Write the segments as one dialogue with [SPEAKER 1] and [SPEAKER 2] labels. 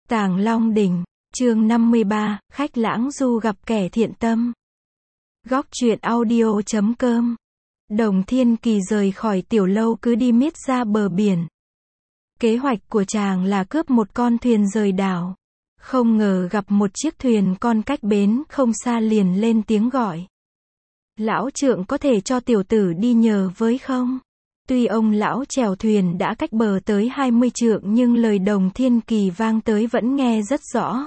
[SPEAKER 1] Tàng Long Đỉnh, chương 53, khách lãng du gặp kẻ thiện tâm. Góc truyện audio.com. Đồng Thiên Kỳ rời khỏi tiểu lâu cứ đi miết ra bờ biển. Kế hoạch của chàng là cướp một con thuyền rời đảo. Không ngờ gặp một chiếc thuyền con cách bến không xa liền lên tiếng gọi. Lão trượng có thể cho tiểu tử đi nhờ với không? Tuy ông lão chèo thuyền đã cách bờ tới 20 trượng nhưng lời Đồng Thiên Kỳ vang tới vẫn nghe rất rõ.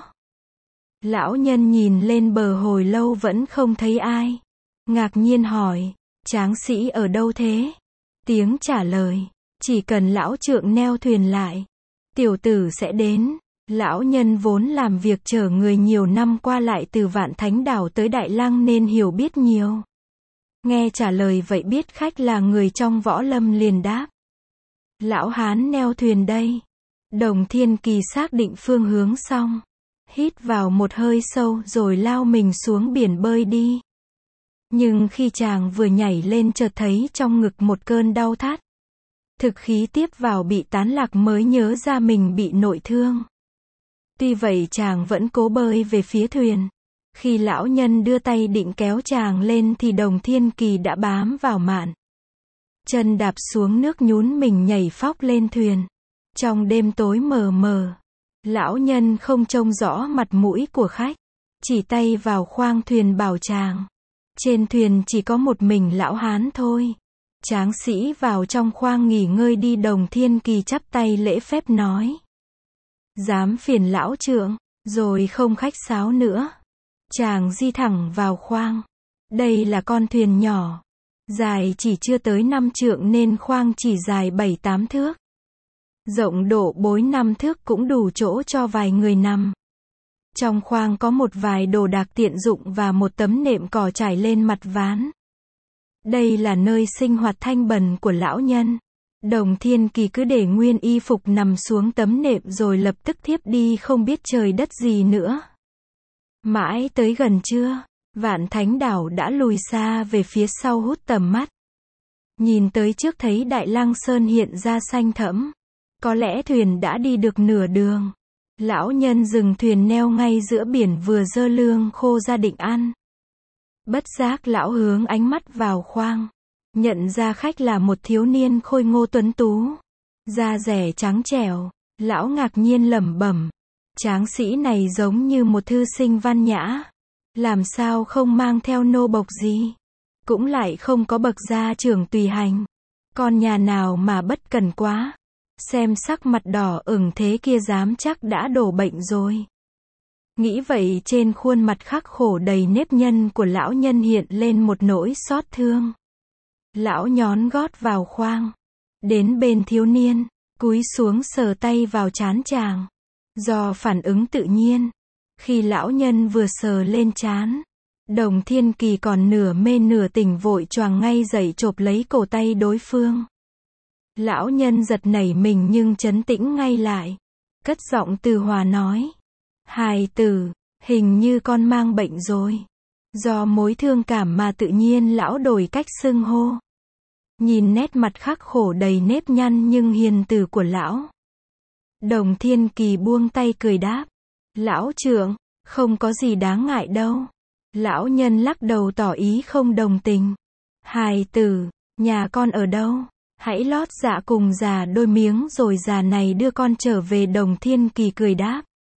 [SPEAKER 1] Lão nhân nhìn lên bờ hồi lâu vẫn không thấy ai. Ngạc nhiên hỏi, tráng sĩ ở đâu thế? Tiếng trả lời, chỉ cần lão trượng neo thuyền lại, tiểu tử sẽ đến. Lão nhân vốn làm việc chở người nhiều năm qua lại từ Vạn Thánh Đảo tới Đại Lăng nên hiểu biết nhiều. Nghe trả lời vậy biết khách là người trong võ lâm liền đáp. Lão hán neo thuyền đây. Đồng Thiên Kỳ xác định phương hướng xong. Hít vào một hơi sâu rồi lao mình xuống biển bơi đi. Nhưng khi chàng vừa nhảy lên chợt thấy trong ngực một cơn đau thắt. Thực khí tiếp vào bị tán lạc mới nhớ ra mình bị nội thương. Tuy vậy chàng vẫn cố bơi về phía thuyền. Khi lão nhân đưa tay định kéo chàng lên thì Đồng Thiên Kỳ đã bám vào mạn. Chân đạp xuống nước nhún mình nhảy phóc lên thuyền. Trong đêm tối mờ mờ, lão nhân không trông rõ mặt mũi của khách. Chỉ tay vào khoang thuyền bảo chàng. Trên thuyền chỉ có một mình lão hán thôi. Tráng sĩ vào trong khoang nghỉ ngơi đi. Đồng Thiên Kỳ chắp tay lễ phép nói. Dám phiền lão trượng, rồi không khách sáo nữa. Chàng di thẳng vào khoang. Đây là con thuyền nhỏ. Dài chỉ chưa tới 5 trượng nên khoang chỉ dài 7-8 thước. Rộng độ 4-5 thước cũng đủ chỗ cho vài người nằm. Trong khoang có một vài đồ đạc tiện dụng và một tấm nệm cỏ trải lên mặt ván. Đây là nơi sinh hoạt thanh bần của lão nhân. Đồng Thiên Kỳ cứ để nguyên y phục nằm xuống tấm nệm rồi lập tức thiếp đi không biết trời đất gì nữa. Mãi tới gần trưa, Vạn Thánh Đảo đã lùi xa về phía sau hút tầm mắt. Nhìn tới trước thấy Đại Lăng Sơn hiện ra xanh thẫm. Có lẽ thuyền đã đi được nửa đường. Lão nhân dừng thuyền neo ngay giữa biển vừa dơ lương khô ra định ăn. Bất giác lão hướng ánh mắt vào khoang. Nhận ra khách là một thiếu niên khôi ngô tuấn tú. Da dẻ trắng trẻo. Lão ngạc nhiên lẩm bẩm. Tráng sĩ này giống như một thư sinh văn nhã. Làm sao không mang theo nô bộc gì. Cũng lại không có bậc gia trưởng tùy hành. Con nhà nào mà bất cần quá. Xem sắc mặt đỏ ửng thế kia dám chắc đã đổ bệnh rồi. Nghĩ vậy trên khuôn mặt khắc khổ đầy nếp nhăn của lão nhân hiện lên một nỗi xót thương. Lão nhón gót vào khoang. Đến bên thiếu niên. Cúi xuống sờ tay vào trán chàng. Do phản ứng tự nhiên. Khi lão nhân vừa sờ lên trán. Đồng Thiên Kỳ còn nửa mê nửa tỉnh vội choàng ngay dậy chộp lấy cổ tay đối phương. Lão nhân giật nảy mình nhưng trấn tĩnh ngay lại. Cất giọng từ hòa nói. Hài tử, hình như con mang bệnh rồi. Do mối thương cảm mà tự nhiên lão đổi cách xưng hô. Nhìn nét mặt khắc khổ đầy nếp nhăn nhưng hiền từ của lão. Đồng Thiên Kỳ buông tay cười đáp. Lão trượng, không có gì đáng ngại đâu. Lão nhân lắc đầu tỏ ý không đồng tình. Hài tử, nhà con ở đâu? Hãy lót dạ cùng già đôi miếng rồi già này đưa con trở về. Đồng Thiên Kỳ cười đáp.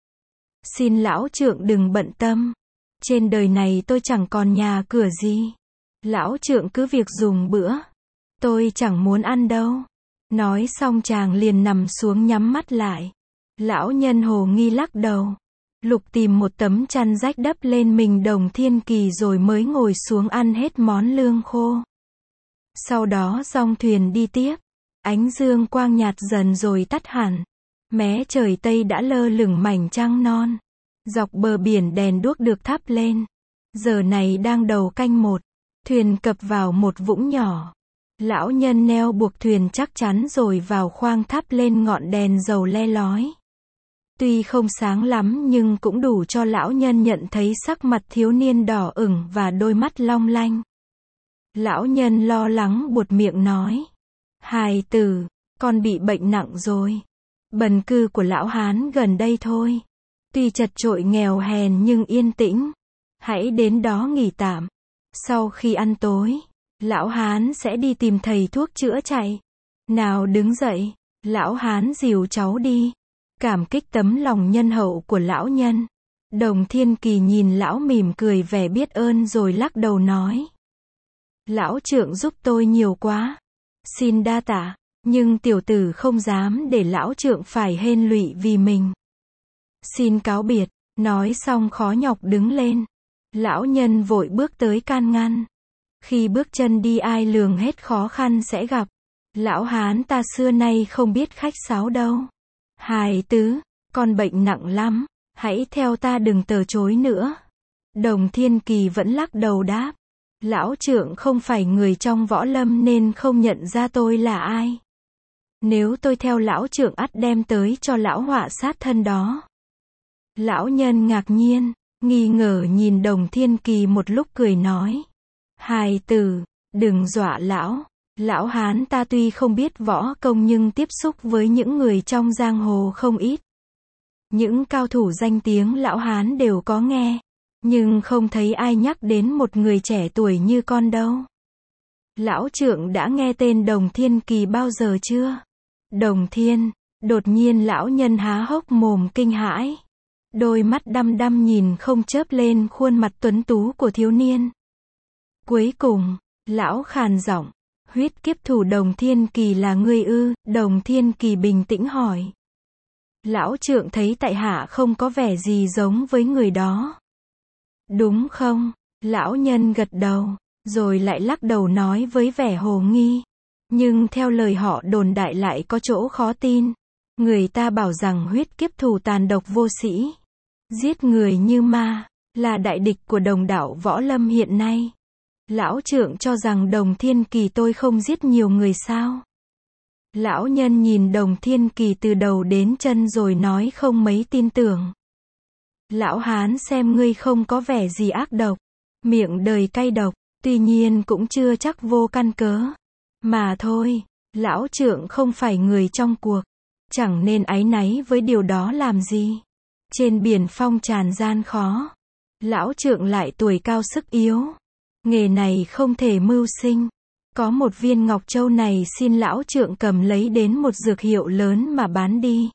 [SPEAKER 1] Xin lão trượng đừng bận tâm. Trên đời này tôi chẳng còn nhà cửa gì. Lão trượng cứ việc dùng bữa. Tôi chẳng muốn ăn đâu. Nói xong chàng liền nằm xuống nhắm mắt lại. Lão nhân hồ nghi lắc đầu. Lục tìm một tấm chăn rách đắp lên mình Đồng Thiên Kỳ rồi mới ngồi xuống ăn hết món lương khô. Sau đó dong thuyền đi tiếp. Ánh dương quang nhạt dần rồi tắt hẳn. Mé trời Tây đã lơ lửng mảnh trăng non. Dọc bờ biển đèn đuốc được thắp lên. Giờ này đang đầu canh 1. Thuyền cập vào một vũng nhỏ. Lão nhân neo buộc thuyền chắc chắn rồi vào khoang thắp lên ngọn đèn dầu le lói. Tuy không sáng lắm nhưng cũng đủ cho lão nhân nhận thấy sắc mặt thiếu niên đỏ ửng và đôi mắt long lanh. Lão nhân lo lắng buột miệng nói. Hài tử, con bị bệnh nặng rồi. Bần cư của lão hán gần đây thôi. Tuy chật chội nghèo hèn nhưng yên tĩnh. Hãy đến đó nghỉ tạm. Sau khi ăn tối, lão hán sẽ đi tìm thầy thuốc chữa chạy. Nào đứng dậy, lão hán dìu cháu đi. Cảm kích tấm lòng nhân hậu của lão nhân. Đồng Thiên Kỳ nhìn lão mỉm cười vẻ biết ơn rồi lắc đầu nói. Lão trượng giúp tôi nhiều quá. Xin đa tạ, nhưng tiểu tử không dám để lão trượng phải hên lụy vì mình. Xin cáo biệt, nói xong khó nhọc đứng lên. Lão nhân vội bước tới can ngăn. Khi bước chân đi ai lường hết khó khăn sẽ gặp. Lão hán ta xưa nay không biết khách sáo đâu. Hài tứ, con bệnh nặng lắm, hãy theo ta đừng từ chối nữa. Đồng Thiên Kỳ vẫn lắc đầu đáp. Lão trượng không phải người trong võ lâm nên không nhận ra tôi là ai. Nếu tôi theo lão trượng ắt đem tới cho lão họa sát thân đó. Lão nhân ngạc nhiên, nghi ngờ nhìn Đồng Thiên Kỳ một lúc cười nói. Hài tử, đừng dọa lão. Lão hán ta tuy không biết võ công nhưng tiếp xúc với những người trong giang hồ không ít. Những cao thủ danh tiếng lão hán đều có nghe. Nhưng không thấy ai nhắc đến một người trẻ tuổi như con đâu. Lão trượng đã nghe tên Đồng Thiên Kỳ bao giờ chưa? Đồng Thiên, đột nhiên lão nhân há hốc mồm kinh hãi. Đôi mắt đăm đăm nhìn không chớp lên khuôn mặt tuấn tú của thiếu niên. Cuối cùng, lão khàn giọng, huyết kiếp thủ Đồng Thiên Kỳ là ngươi ư? Đồng Thiên Kỳ bình tĩnh hỏi. Lão trượng thấy tại hạ không có vẻ gì giống với người đó. Đúng không? Lão nhân gật đầu, rồi lại lắc đầu nói với vẻ hồ nghi. Nhưng theo lời họ đồn đại lại có chỗ khó tin. Người ta bảo rằng huyết kiếp thủ tàn độc vô sĩ, giết người như ma, là đại địch của đồng đạo võ lâm hiện nay. Lão trượng cho rằng Đồng Thiên Kỳ tôi không giết nhiều người sao? Lão nhân nhìn Đồng Thiên Kỳ từ đầu đến chân rồi nói không mấy tin tưởng. Lão hán xem ngươi không có vẻ gì ác độc, miệng đời cay độc, tuy nhiên cũng chưa chắc vô căn cớ. Mà thôi, lão trượng không phải người trong cuộc, chẳng nên áy náy với điều đó làm gì. Trên biển phong tràn gian khó, lão trượng lại tuổi cao sức yếu, nghề này không thể mưu sinh. Có một viên ngọc châu này xin lão trượng cầm lấy đến một dược hiệu lớn mà bán đi.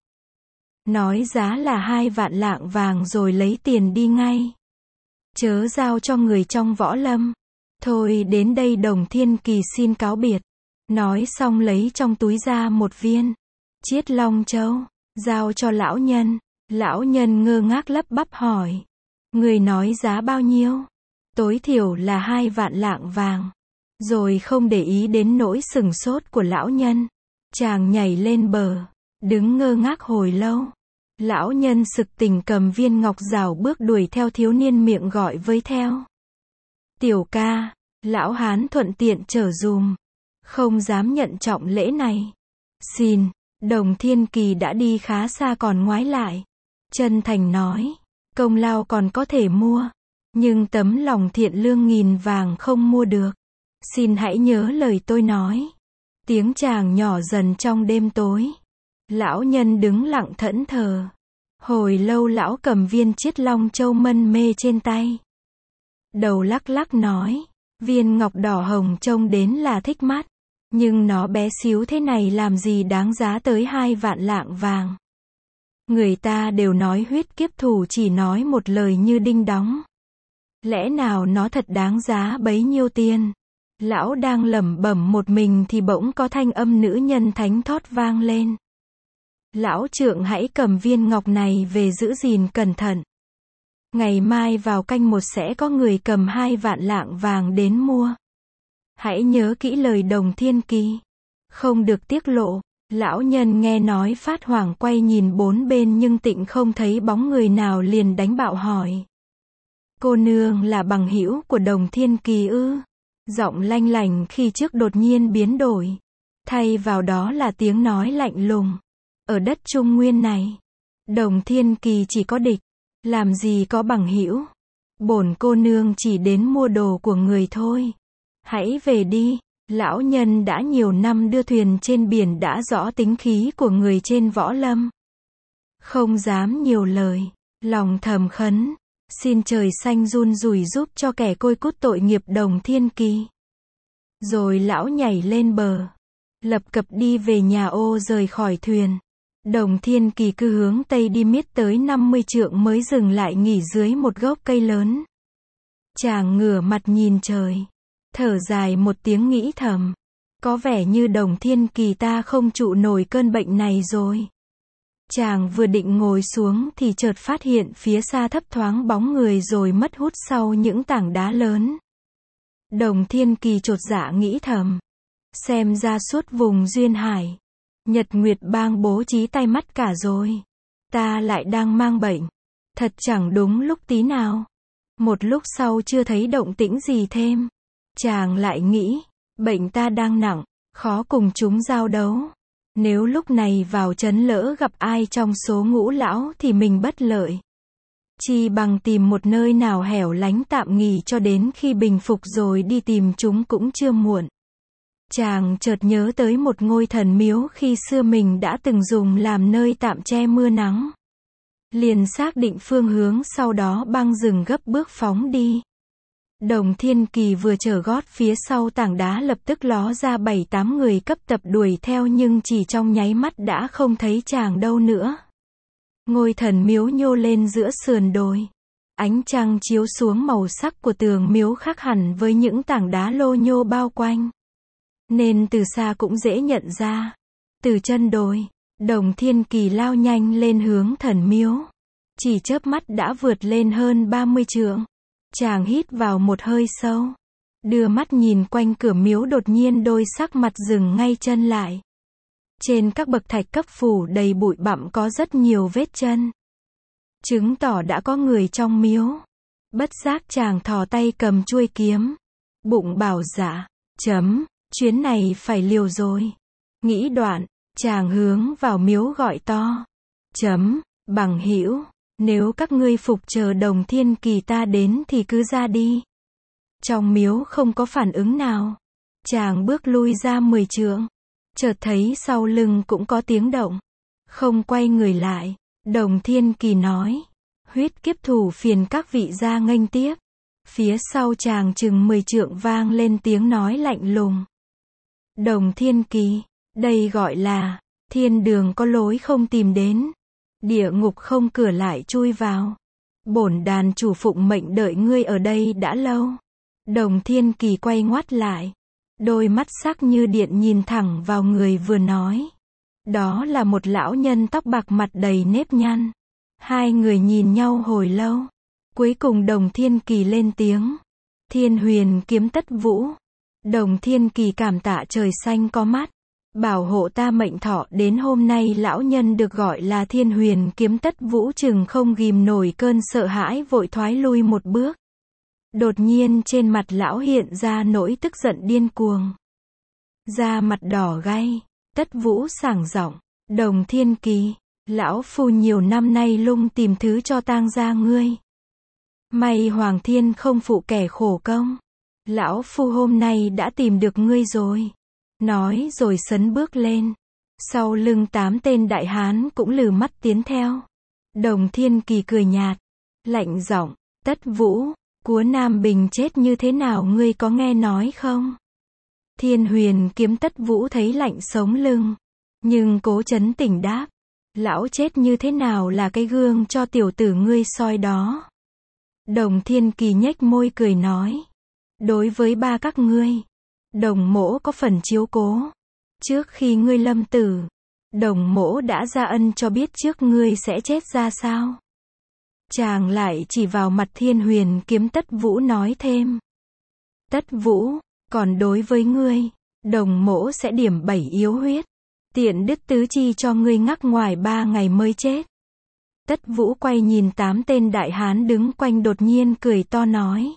[SPEAKER 1] Nói giá là 2 vạn lạng vàng rồi lấy tiền đi ngay. Chớ giao cho người trong võ lâm. Thôi đến đây Đồng Thiên Kỳ xin cáo biệt. Nói xong lấy trong túi ra một viên Chiết Long Châu, giao cho lão nhân. Lão nhân ngơ ngác lắp bắp hỏi. Người nói giá bao nhiêu? Tối thiểu là 2 vạn lạng vàng. Rồi không để ý đến nỗi sừng sốt của lão nhân. Chàng nhảy lên bờ, đứng ngơ ngác hồi lâu. Lão nhân sực tỉnh cầm viên ngọc rảo bước đuổi theo thiếu niên miệng gọi với theo. Tiểu ca, lão hán thuận tiện chở dùm. Không dám nhận trọng lễ này. Xin, Đồng Thiên Kỳ đã đi khá xa còn ngoái lại. Chân thành nói, công lao còn có thể mua. Nhưng tấm lòng thiện lương nghìn vàng không mua được. Xin hãy nhớ lời tôi nói. Tiếng chàng nhỏ dần trong đêm tối. Lão nhân đứng lặng thẫn thờ. Hồi lâu lão cầm viên Chiết Long Châu mân mê trên tay. Đầu lắc lắc nói, viên ngọc đỏ hồng trông đến là thích mắt. Nhưng nó bé xíu thế này làm gì đáng giá tới 2 vạn lạng vàng. Người ta đều nói huyết kiếp thủ chỉ nói một lời như đinh đóng. Lẽ nào nó thật đáng giá bấy nhiêu tiền? Lão đang lẩm bẩm một mình thì bỗng có thanh âm nữ nhân thánh thót vang lên. Lão trượng hãy cầm viên ngọc này về giữ gìn cẩn thận. Ngày mai vào canh 1 sẽ có người cầm 2 vạn lạng vàng đến mua. Hãy nhớ kỹ lời Đồng Thiên Kỳ. Không được tiết lộ. Lão nhân nghe nói phát hoảng quay nhìn bốn bên nhưng tịnh không thấy bóng người nào liền đánh bạo hỏi. Cô nương là bằng hữu của Đồng Thiên Kỳ ư? Giọng lanh lảnh khi trước đột nhiên biến đổi. Thay vào đó là tiếng nói lạnh lùng. Ở đất Trung Nguyên này, Đồng Thiên Kỳ chỉ có địch, làm gì có bằng hữu. Bổn cô nương chỉ đến mua đồ của người thôi. Hãy về đi. Lão nhân đã nhiều năm đưa thuyền trên biển đã rõ tính khí của người trên võ lâm. Không dám nhiều lời. Lòng thầm khấn, xin trời xanh run rủi giúp cho kẻ côi cút tội nghiệp Đồng Thiên Kỳ. Rồi lão nhảy lên bờ, lập cập đi về nhà ô rời khỏi thuyền. Đồng Thiên Kỳ cứ hướng tây đi miết tới 50 trượng mới dừng lại nghỉ dưới một gốc cây lớn. Chàng ngửa mặt nhìn trời, thở dài một tiếng nghĩ thầm, có vẻ như Đồng Thiên Kỳ ta không trụ nổi cơn bệnh này rồi. Chàng vừa định ngồi xuống thì chợt phát hiện phía xa thấp thoáng bóng người rồi mất hút sau những tảng đá lớn. Đồng Thiên Kỳ chột dạ nghĩ thầm, xem ra suốt vùng duyên hải, Nhật Nguyệt Bang bố trí tay mắt cả rồi. Ta lại đang mang bệnh. Thật chẳng đúng lúc tí nào. Một lúc sau chưa thấy động tĩnh gì thêm. Chàng lại nghĩ, bệnh ta đang nặng, khó cùng chúng giao đấu. Nếu lúc này vào trấn lỡ gặp ai trong số ngũ lão thì mình bất lợi. Chi bằng tìm một nơi nào hẻo lánh tạm nghỉ cho đến khi bình phục rồi đi tìm chúng cũng chưa muộn. Chàng chợt nhớ tới một ngôi thần miếu khi xưa mình đã từng dùng làm nơi tạm che mưa nắng. Liền xác định phương hướng sau đó băng rừng gấp bước phóng đi. Đồng Thiên Kỳ vừa chở gót phía sau tảng đá lập tức ló ra 7-8 người cấp tập đuổi theo nhưng chỉ trong nháy mắt đã không thấy chàng đâu nữa. Ngôi thần miếu nhô lên giữa sườn đồi. Ánh trăng chiếu xuống màu sắc của tường miếu khác hẳn với những tảng đá lô nhô bao quanh. Nên từ xa cũng dễ nhận ra. Từ chân đồi, Đồng Thiên Kỳ lao nhanh lên hướng thần miếu. Chỉ chớp mắt đã vượt lên hơn 30 trượng. Chàng hít vào một hơi sâu. Đưa mắt nhìn quanh cửa miếu đột nhiên đôi sắc mặt dừng ngay chân lại. Trên các bậc thạch cấp phủ đầy bụi bặm có rất nhiều vết chân. Chứng tỏ đã có người trong miếu. Bất giác chàng thò tay cầm chuôi kiếm. Bụng bảo dạ, chuyến này phải liều rồi. Nghĩ đoạn, chàng hướng vào miếu gọi to. Bằng hữu, nếu các ngươi phục chờ Đồng Thiên Kỳ ta đến thì cứ ra đi. Trong miếu không có phản ứng nào. Chàng bước lui ra 10 trượng. Chợt thấy sau lưng cũng có tiếng động. Không quay người lại, Đồng Thiên Kỳ nói. Huyết kiếp thủ phiền các vị ra nghênh tiếp. Phía sau chàng chừng 10 trượng vang lên tiếng nói lạnh lùng. Đồng Thiên Kỳ, đây gọi là, thiên đường có lối không tìm đến. Địa ngục không cửa lại chui vào. Bổn đàn chủ phụng mệnh đợi ngươi ở đây đã lâu. Đồng Thiên Kỳ quay ngoắt lại. Đôi mắt sắc như điện nhìn thẳng vào người vừa nói. Đó là một lão nhân tóc bạc mặt đầy nếp nhăn. Hai người nhìn nhau hồi lâu. Cuối cùng Đồng Thiên Kỳ lên tiếng. Thiên Huyền kiếm Tất Vũ. Đồng Thiên Kỳ cảm tạ trời xanh có mắt. Bảo hộ ta mệnh thọ đến hôm nay lão nhân được gọi là Thiên Huyền kiếm Tất Vũ chừng không ghìm nổi cơn sợ hãi vội thoái lui một bước. Đột nhiên trên mặt lão hiện ra nỗi tức giận điên cuồng. Da mặt đỏ gay, Tất Vũ sảng giọng, Đồng Thiên Kỳ, lão phu nhiều năm nay lung tìm thứ cho tang gia ngươi. May Hoàng Thiên không phụ kẻ khổ công. Lão phu hôm nay đã tìm được ngươi rồi. Nói rồi sấn bước lên. Sau lưng 8 tên đại hán cũng lừ mắt tiến theo. Đồng Thiên Kỳ cười nhạt, lạnh giọng, Tất Vũ, Cúa Nam Bình chết như thế nào ngươi có nghe nói không? Thiên Huyền kiếm Tất Vũ thấy lạnh sống lưng. Nhưng cố trấn tĩnh đáp. Lão chết như thế nào là cái gương cho tiểu tử ngươi soi đó. Đồng Thiên Kỳ nhếch môi cười nói. Đối với ba các ngươi, Đồng mỗ có phần chiếu cố. Trước khi ngươi lâm tử, Đồng mỗ đã ra ân cho biết trước ngươi sẽ chết ra sao. Chàng lại chỉ vào mặt Thiên Huyền kiếm Tất Vũ nói thêm. Tất Vũ, còn đối với ngươi, Đồng mỗ sẽ điểm 7 yếu huyết. Tiện đứt tứ chi cho ngươi ngắc ngoài 3 ngày mới chết. Tất Vũ quay nhìn 8 tên đại hán đứng quanh đột nhiên cười to nói.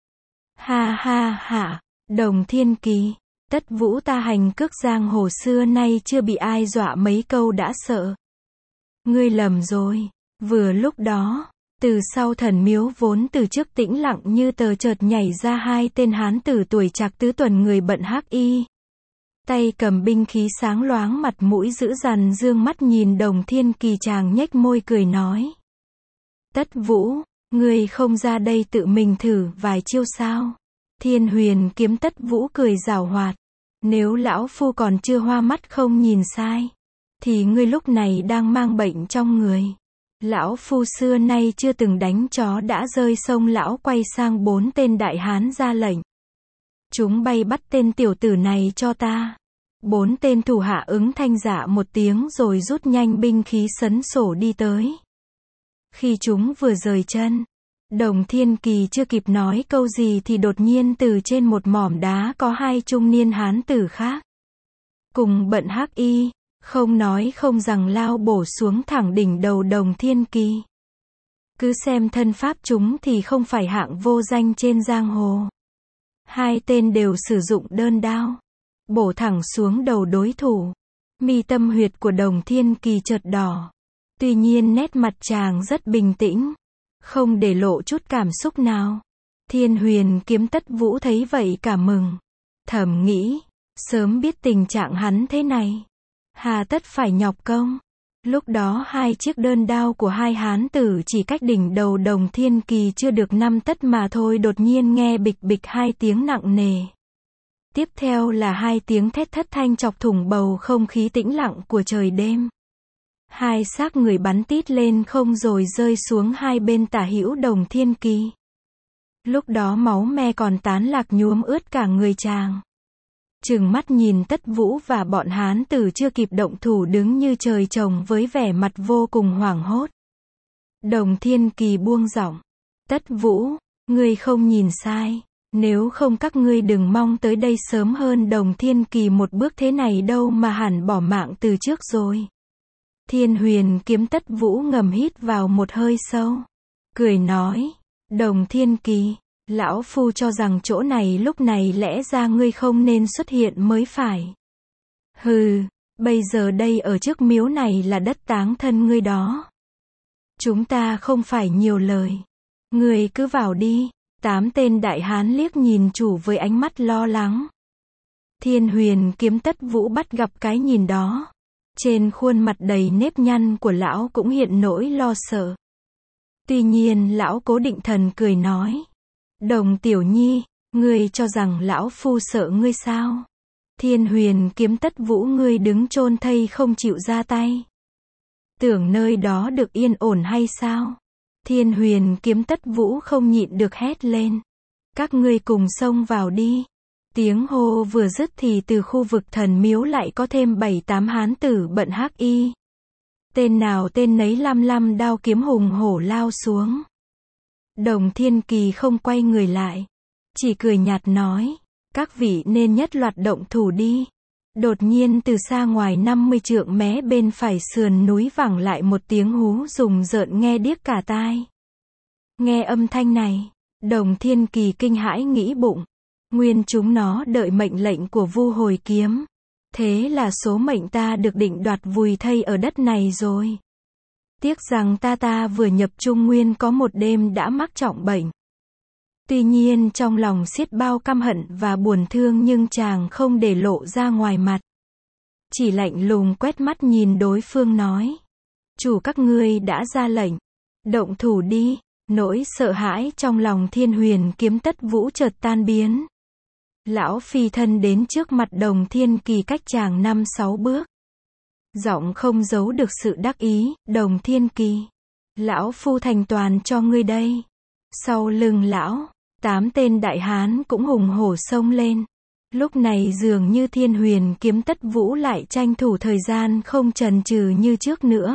[SPEAKER 1] Ha ha ha, Đồng Thiên Kỳ, Tất Vũ ta hành cước giang hồ xưa nay chưa bị ai dọa mấy câu đã sợ. Ngươi lầm rồi. Vừa lúc đó, từ sau thần miếu vốn từ trước tĩnh lặng như tờ chợt nhảy ra 2 tên hán tử tuổi trạc tứ tuần người bận hắc y. Tay cầm binh khí sáng loáng mặt mũi dữ dằn dương mắt nhìn Đồng Thiên Kỳ chàng nhếch môi cười nói. Tất Vũ, ngươi không ra đây tự mình thử vài chiêu sao? Thiên Huyền kiếm Tất Vũ cười giảo hoạt. Nếu lão phu còn chưa hoa mắt không nhìn sai, thì ngươi lúc này đang mang bệnh trong người. Lão phu xưa nay chưa từng đánh chó đã rơi sông. Lão quay sang 4 tên đại hán ra lệnh. Chúng bay bắt tên tiểu tử này cho ta. 4 tên thủ hạ ứng thanh dạ một tiếng rồi rút nhanh binh khí sấn sổ đi tới. Khi chúng vừa rời chân, Đồng Thiên Kỳ chưa kịp nói câu gì thì đột nhiên từ trên một mỏm đá có 2 trung niên hán tử khác. Cùng bận hắc y, không nói không rằng lao bổ xuống thẳng đỉnh đầu Đồng Thiên Kỳ. Cứ xem thân pháp chúng thì không phải hạng vô danh trên giang hồ. 2 tên đều sử dụng đơn đao, bổ thẳng xuống đầu đối thủ. Mi tâm huyệt của Đồng Thiên Kỳ chợt đỏ. Tuy nhiên nét mặt chàng rất bình tĩnh, không để lộ chút cảm xúc nào. Thiên Huyền kiếm Tất Vũ thấy vậy cả mừng. Thầm nghĩ, sớm biết tình trạng hắn thế này, hà tất phải nhọc công. Lúc đó 2 chiếc đơn đao của 2 hán tử chỉ cách đỉnh đầu Đồng Thiên Kỳ chưa được 5 tấc mà thôi, đột nhiên nghe bịch bịch 2 tiếng nặng nề. Tiếp theo là 2 tiếng thét thất thanh chọc thủng bầu không khí tĩnh lặng của trời đêm. 2 xác người bắn tít lên không rồi rơi xuống 2 bên tả hữu Đồng Thiên Kỳ. Lúc đó máu me còn tán lạc nhuốm ướt cả người chàng. Trừng mắt nhìn Tất Vũ và bọn hán tử chưa kịp động thủ đứng như trời trồng với vẻ mặt vô cùng hoảng hốt. Đồng Thiên Kỳ buông giọng. Tất Vũ, ngươi không nhìn sai. Nếu không các ngươi đừng mong tới đây sớm hơn Đồng Thiên Kỳ một bước thế này đâu mà hẳn bỏ mạng từ trước rồi. Thiên Huyền kiếm Tất Vũ ngầm hít vào một hơi sâu. Cười nói. Đồng Thiên Kỳ, lão phu cho rằng chỗ này lúc này lẽ ra ngươi không nên xuất hiện mới phải. Hừ, bây giờ đây ở trước miếu này là đất táng thân ngươi đó. Chúng ta không phải nhiều lời. Ngươi cứ vào đi. 8 tên đại hán liếc nhìn chủ với ánh mắt lo lắng. Thiên Huyền kiếm Tất Vũ bắt gặp cái nhìn đó. Trên khuôn mặt đầy nếp nhăn của lão cũng hiện nỗi lo sợ. Tuy nhiên lão cố định thần cười nói. Đồng tiểu nhi, ngươi cho rằng lão phu sợ ngươi sao? Thiên Huyền kiếm Tất Vũ, ngươi đứng chôn thây không chịu ra tay. Tưởng nơi đó được yên ổn hay sao? Thiên Huyền kiếm Tất Vũ không nhịn được hét lên. Các ngươi cùng xông vào đi. Tiếng hô vừa dứt thì từ khu vực thần miếu lại có thêm 7-8 hán tử bận hắc y. Tên nào tên nấy lăm đao kiếm hùng hổ lao xuống. Đồng Thiên Kỳ không quay người lại, chỉ cười nhạt nói, các vị nên nhất loạt động thủ đi. Đột nhiên từ xa ngoài 50 trượng mé bên phải sườn núi vẳng lại một tiếng hú rùng rợn nghe điếc cả tai. Nghe âm thanh này, Đồng Thiên Kỳ kinh hãi nghĩ bụng, nguyên chúng nó đợi mệnh lệnh của Vu Hồi Kiếm. Thế là số mệnh ta được định đoạt vùi thây ở đất này rồi. Tiếc rằng ta vừa nhập Trung Nguyên có một đêm đã mắc trọng bệnh. Tuy nhiên trong lòng xiết bao căm hận và buồn thương nhưng chàng không để lộ ra ngoài mặt. Chỉ lạnh lùng quét mắt nhìn đối phương nói. Chủ các ngươi đã ra lệnh. Động thủ đi. Nỗi sợ hãi trong lòng Thiên Huyền kiếm Tất Vũ chợt tan biến. Lão phi thân đến trước mặt Đồng Thiên Kỳ cách chàng 5-6 bước. Giọng không giấu được sự đắc ý, Đồng Thiên Kỳ. Lão phu thành toàn cho ngươi đây. Sau lưng lão, 8 tên đại hán cũng hùng hổ xông lên. Lúc này dường như Thiên Huyền kiếm Tất Vũ lại tranh thủ thời gian không chần chừ như trước nữa.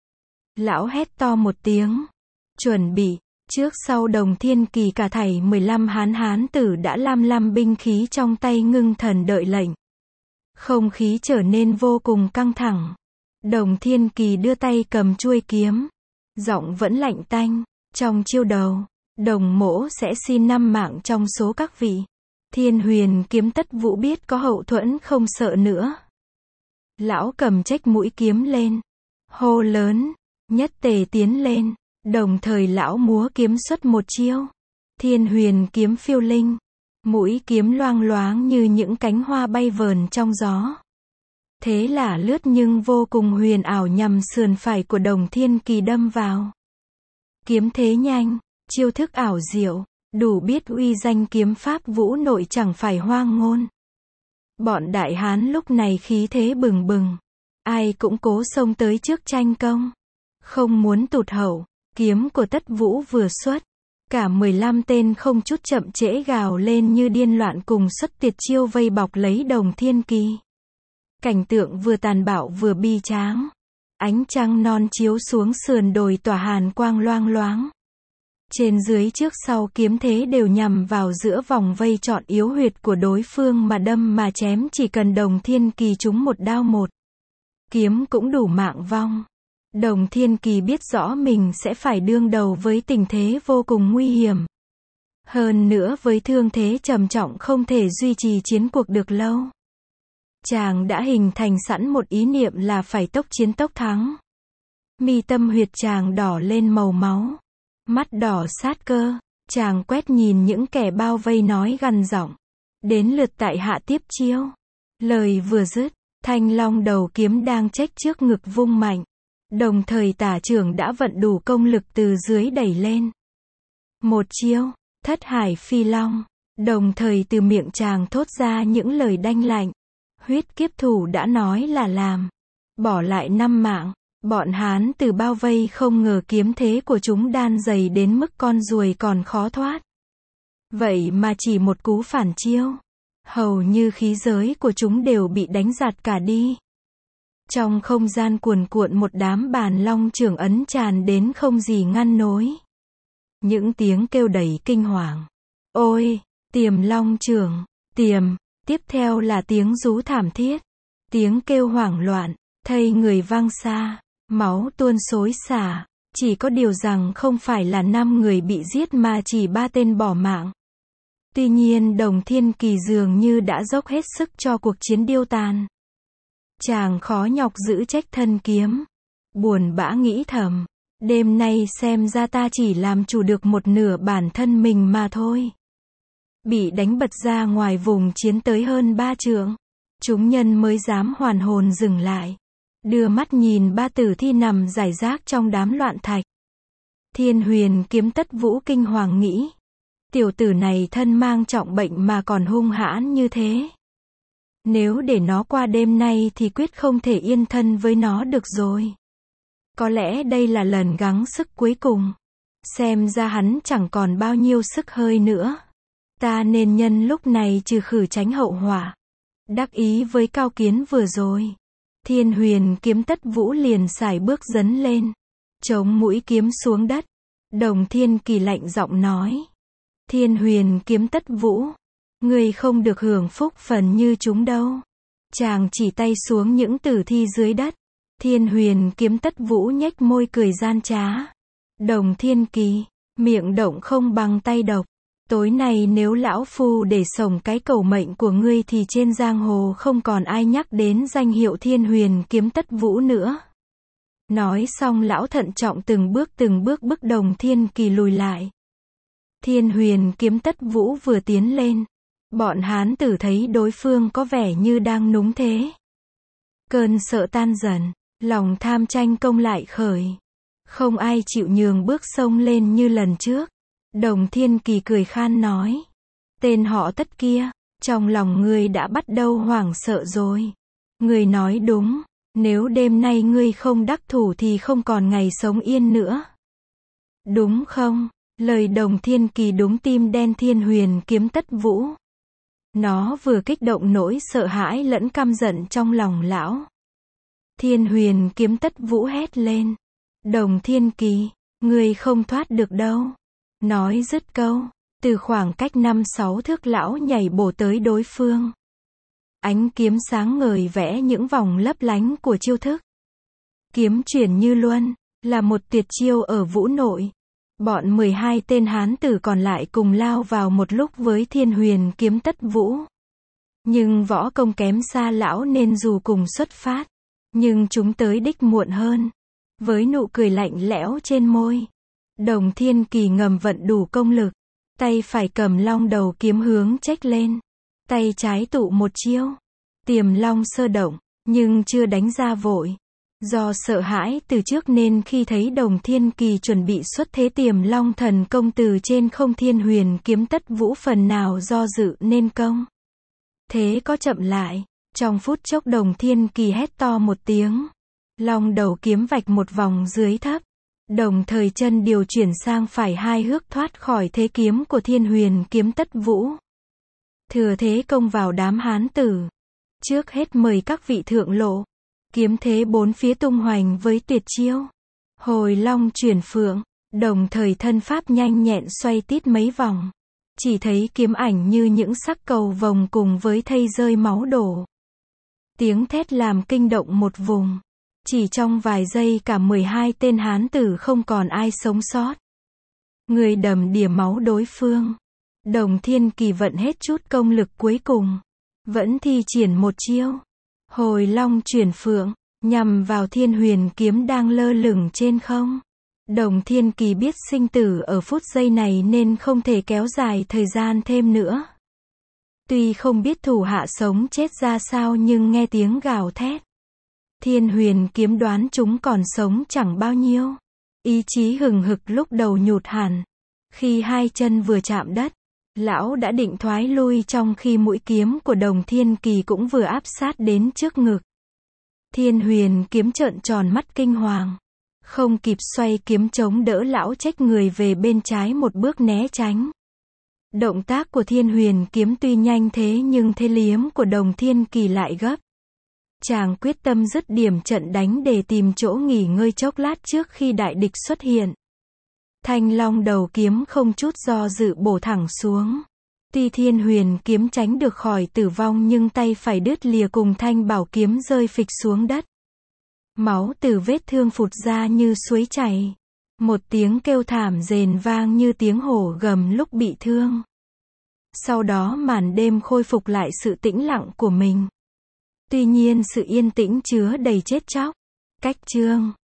[SPEAKER 1] Lão hét to một tiếng. Chuẩn bị. Trước sau Đồng Thiên Kỳ cả thảy 15 hán tử đã lam binh khí trong tay ngưng thần đợi lệnh. Không khí trở nên vô cùng căng thẳng. Đồng Thiên Kỳ đưa tay cầm chuôi kiếm. Giọng vẫn lạnh tanh. Trong chiêu đầu, Đồng mỗ sẽ xin 5 mạng trong số các vị. Thiên Huyền kiếm Tất Vũ biết có hậu thuẫn không sợ nữa. Lão cầm trách mũi kiếm lên. Hô lớn. Nhất tề tiến lên. Đồng thời lão múa kiếm xuất một chiêu. Thiên Huyền kiếm phiêu linh. Mũi kiếm loang loáng như những cánh hoa bay vờn trong gió. Thế là lướt nhưng vô cùng huyền ảo nhằm sườn phải của Đồng Thiên Kỳ đâm vào. kiếm thế nhanh, chiêu thức ảo diệu, đủ biết uy danh kiếm pháp vũ nội chẳng phải hoang ngôn. Bọn đại hán lúc này khí thế bừng bừng, ai cũng cố xông tới trước tranh công, không muốn tụt hậu. Kiếm của Tất Vũ vừa xuất, cả 15 tên không chút chậm trễ gào lên như điên loạn cùng xuất tuyệt chiêu vây bọc lấy Đồng Thiên Kỳ. Cảnh tượng vừa tàn bạo vừa bi tráng. Ánh trăng non chiếu xuống sườn đồi tỏa hàn quang loang loáng. Trên dưới trước sau kiếm thế đều nhằm vào giữa vòng vây chọn yếu huyệt của đối phương mà đâm mà chém, chỉ cần Đồng Thiên Kỳ trúng một đao một kiếm cũng đủ mạng vong. Đồng Thiên Kỳ biết rõ mình sẽ phải đương đầu với tình thế vô cùng nguy hiểm. Hơn nữa với thương thế trầm trọng không thể duy trì chiến cuộc được lâu. Chàng đã hình thành sẵn một ý niệm là phải tốc chiến tốc thắng. Mi tâm huyệt chàng đỏ lên màu máu. Mắt đỏ sát cơ. Chàng quét nhìn những kẻ bao vây nói gằn giọng. Đến lượt tại hạ tiếp chiêu. Lời vừa dứt, thanh long đầu kiếm đang chếch trước ngực vung mạnh. Đồng thời tả trưởng đã vận đủ công lực từ dưới đẩy lên. Một chiêu, thất hải phi long. Đồng thời từ miệng chàng thốt ra những lời đanh lạnh. Huyết kiếp thủ đã nói là làm. Bỏ lại 5 mạng. Bọn hán từ bao vây không ngờ kiếm thế của chúng đan dày đến mức con ruồi còn khó thoát. Vậy mà chỉ một cú phản chiêu, hầu như khí giới của chúng đều bị đánh giạt cả đi. Trong không gian cuồn cuộn một đám bàn long trưởng ấn tràn đến không gì ngăn nối. Những tiếng kêu đầy kinh hoàng. Ôi, Tiềm long trưởng, tiềm. Tiếp theo là tiếng rú thảm thiết. Tiếng kêu hoảng loạn, thây người vang xa, máu tuôn xối xả. Chỉ có điều rằng không phải là 5 người bị giết mà chỉ 3 tên bỏ mạng. Tuy nhiên Đồng Thiên Kỳ dường như đã dốc hết sức cho cuộc chiến điêu tàn. Chàng khó nhọc giữ trách thân kiếm. Buồn bã nghĩ thầm. Đêm nay xem ra ta chỉ làm chủ được một nửa bản thân mình mà thôi. Bị đánh bật ra ngoài vùng chiến tới hơn 3 trượng. Chúng nhân mới dám hoàn hồn dừng lại. Đưa mắt nhìn 3 tử thi nằm rải rác trong đám loạn thạch. Thiên Huyền Kiếm Tất Vũ kinh hoàng nghĩ. Tiểu tử này thân mang trọng bệnh mà còn hung hãn như thế. Nếu để nó qua đêm nay thì quyết không thể yên thân với nó được rồi. Có lẽ đây là lần gắng sức cuối cùng. Xem ra hắn chẳng còn bao nhiêu sức hơi nữa. Ta nên nhân lúc này trừ khử tránh hậu họa. Đắc ý với cao kiến vừa rồi. Thiên Huyền Kiếm Tất Vũ liền sải bước dấn lên. Chống mũi kiếm xuống đất. Đồng Thiên Kỳ lạnh giọng nói. Thiên Huyền Kiếm Tất Vũ. Ngươi không được hưởng phúc phần như chúng đâu. Chàng chỉ tay xuống những tử thi dưới đất. Thiên Huyền Kiếm Tất Vũ nhếch môi cười gian trá. Đồng Thiên Kỳ, miệng động không bằng tay độc. Tối nay nếu lão phu để sổng cái cầu mệnh của ngươi thì trên giang hồ không còn ai nhắc đến danh hiệu Thiên Huyền Kiếm Tất Vũ nữa. Nói xong lão thận trọng từng bước bức Đồng Thiên Kỳ lùi lại. Thiên Huyền Kiếm Tất Vũ vừa tiến lên. Bọn hán tử thấy đối phương có vẻ như đang núng thế. Cơn sợ tan dần, lòng tham tranh công lại khởi. Không ai chịu nhường bước xông lên như lần trước. Đồng Thiên Kỳ cười khan nói. Tên họ Tất kia, trong lòng ngươi đã bắt đầu hoảng sợ rồi. Ngươi nói đúng, nếu đêm nay ngươi không đắc thủ thì không còn ngày sống yên nữa. Đúng không? Lời Đồng Thiên Kỳ đúng tim đen Thiên Huyền Kiếm Tất Vũ. Nó vừa kích động nỗi sợ hãi lẫn căm giận trong lòng lão. Thiên Huyền Kiếm Tất Vũ hét lên. Đồng Thiên Kỳ, ngươi không thoát được đâu. Nói dứt câu, từ khoảng cách 5-6 thước lão nhảy bổ tới đối phương. Ánh kiếm sáng ngời vẽ những vòng lấp lánh của chiêu thức. Kiếm chuyển như luân, là một tuyệt chiêu ở vũ nội. Bọn 12 tên hán tử còn lại cùng lao vào một lúc với Thiên Huyền Kiếm Tất Vũ. Nhưng võ công kém xa lão nên dù cùng xuất phát, nhưng chúng tới đích muộn hơn. Với nụ cười lạnh lẽo trên môi, Đồng Thiên Kỳ ngầm vận đủ công lực. Tay phải cầm long đầu kiếm hướng chếch lên. Tay trái tụ một chiêu. Tiềm long sơ động, nhưng chưa đánh ra vội. Do sợ hãi từ trước nên khi thấy Đồng Thiên Kỳ chuẩn bị xuất thế Tiềm Long Thần Công từ trên không, Thiên Huyền Kiếm Tất Vũ phần nào do dự nên công thế có chậm lại. Trong phút chốc Đồng Thiên Kỳ hét to một tiếng. Long đầu kiếm vạch một vòng dưới thấp. Đồng thời chân điều chuyển sang phải, hai hước thoát khỏi thế kiếm của Thiên Huyền Kiếm Tất Vũ. Thừa thế công vào đám hán tử. Trước hết mời các vị thượng lộ. Kiếm thế bốn phía tung hoành với tuyệt chiêu Hồi Long chuyển Phượng, đồng thời thân pháp nhanh nhẹn xoay tít mấy vòng. Chỉ thấy kiếm ảnh như những sắc cầu vồng cùng với thây rơi máu đổ. Tiếng thét làm kinh động một vùng. Chỉ trong vài giây cả 12 tên hán tử không còn ai sống sót. Người đầm đìa máu đối phương. Đồng Thiên Kỳ vận hết chút công lực cuối cùng. Vẫn thi triển một chiêu Hồi Long chuyển Phượng, nhằm vào Thiên Huyền Kiếm đang lơ lửng trên không. Đồng Thiên Kỳ biết sinh tử ở phút giây này nên không thể kéo dài thời gian thêm nữa. Tuy không biết thủ hạ sống chết ra sao nhưng nghe tiếng gào thét. Thiên Huyền Kiếm đoán chúng còn sống chẳng bao nhiêu. Ý chí hừng hực lúc đầu nhụt hẳn. Khi hai chân vừa chạm đất, lão đã định thoái lui trong khi mũi kiếm của Đồng Thiên Kỳ cũng vừa áp sát đến trước ngực. Thiên Huyền Kiếm trợn tròn mắt kinh hoàng. Không kịp xoay kiếm chống đỡ, lão chếch người về bên trái một bước né tránh. Động tác của Thiên Huyền Kiếm tuy nhanh thế nhưng thế liếm của Đồng Thiên Kỳ lại gấp. Chàng quyết tâm dứt điểm trận đánh để tìm chỗ nghỉ ngơi chốc lát trước khi đại địch xuất hiện. Thanh long đầu kiếm không chút do dự bổ thẳng xuống. Tuy Thiên Huyền Kiếm tránh được khỏi tử vong nhưng tay phải đứt lìa cùng thanh bảo kiếm rơi phịch xuống đất. Máu từ vết thương phụt ra như suối chảy. Một tiếng kêu thảm rền vang như tiếng hổ gầm lúc bị thương. Sau đó màn đêm khôi phục lại sự tĩnh lặng của mình. Tuy nhiên sự yên tĩnh chứa đầy chết chóc. Cách chương